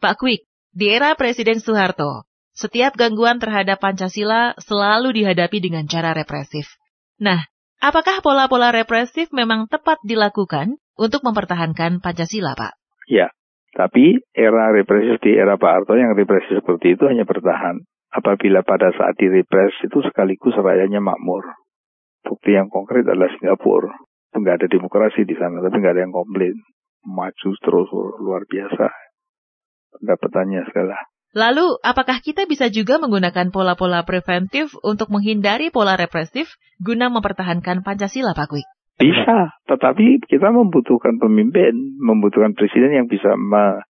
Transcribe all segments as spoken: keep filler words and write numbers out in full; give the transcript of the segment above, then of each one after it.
Pak Kwik, di era Presiden Soeharto, setiap gangguan terhadap Pancasila selalu dihadapi dengan cara represif. Nah, apakah pola-pola represif memang tepat dilakukan untuk mempertahankan Pancasila, Pak? Ya, tapi era represif di era Pak Harto yang represif seperti itu hanya bertahan apabila pada saat direpres itu sekaligus rakyatnya makmur. Bukti yang konkret adalah Singapura. Nggak ada demokrasi di sana, tapi nggak ada yang komplain. Maju terus luar biasa. Pendapatannya segala. Lalu, apakah kita bisa juga menggunakan pola-pola preventif untuk menghindari pola represif guna mempertahankan Pancasila, Pak Kwik? Bisa, tetapi kita membutuhkan pemimpin, membutuhkan presiden yang bisa me-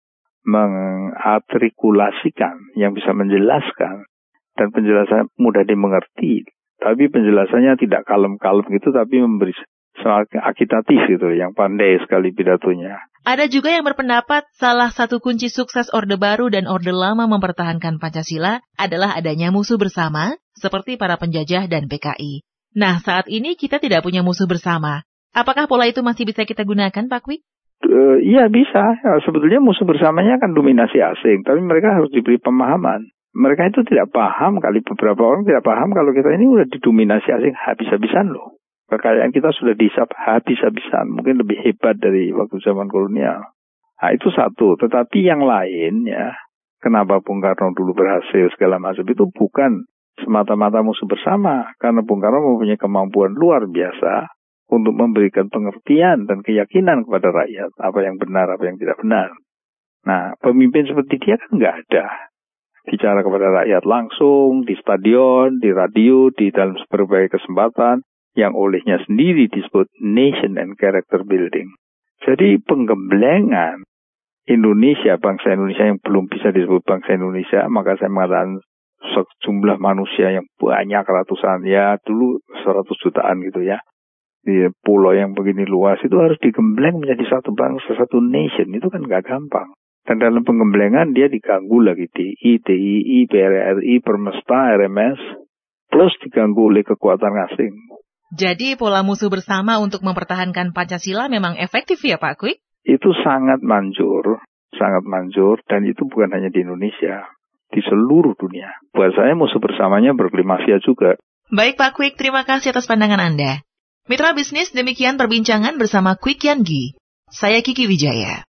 mengartikulasikan, yang bisa menjelaskan, dan penjelasannya mudah dimengerti. Tapi penjelasannya tidak kalem-kalem gitu, tapi memberi semakin agitatif gitu, yang pandai sekali pidatonya. Ada juga yang berpendapat salah satu kunci sukses Orde Baru dan Orde Lama mempertahankan Pancasila adalah adanya musuh bersama, seperti para penjajah dan P K I. Nah, saat ini kita tidak punya musuh bersama. Apakah pola itu masih bisa kita gunakan, Pak Kwik? Uh, iya bisa. Ya, sebetulnya musuh bersamanya kan dominasi asing, tapi mereka harus diberi pemahaman. Mereka itu tidak paham, kali beberapa orang tidak paham kalau kita ini udah didominasi asing habis-habisan loh. Kekayaan kita sudah dihisap habis-habisan, mungkin lebih hebat dari waktu zaman kolonial. Nah itu satu, tetapi yang lain ya, kenapa Bung Karno dulu berhasil segala macam itu bukan semata-mata musuh bersama, karena Bung Karno mempunyai kemampuan luar biasa untuk memberikan pengertian dan keyakinan kepada rakyat, apa yang benar, apa yang tidak benar. Nah, pemimpin seperti dia kan nggak ada. Bicara kepada rakyat langsung, di stadion, di radio, di dalam berbagai kesempatan, yang olehnya sendiri disebut nation and character building. Jadi penggemblengan Indonesia, bangsa Indonesia yang belum bisa disebut bangsa Indonesia, maka saya mengatakan sejumlah manusia yang banyak ratusan, ya dulu seratus jutaan gitu ya, di pulau yang begini luas itu harus digembleng menjadi satu bangsa, satu nation, itu kan gak gampang. Dan dalam penggemblengan dia diganggu lagi D I, T I I, P R R I, Permesta, R M S, plus diganggu oleh kekuatan asing. Jadi pola musuh bersama untuk mempertahankan Pancasila memang efektif ya Pak Kwik? Itu sangat manjur, sangat manjur, dan itu bukan hanya di Indonesia, di seluruh dunia. Buat saya musuh bersamanya berklimasia juga. Baik Pak Kwik, terima kasih atas pandangan Anda. Mitra bisnis, demikian perbincangan bersama Kwik Yangi. Saya Kiki Wijaya.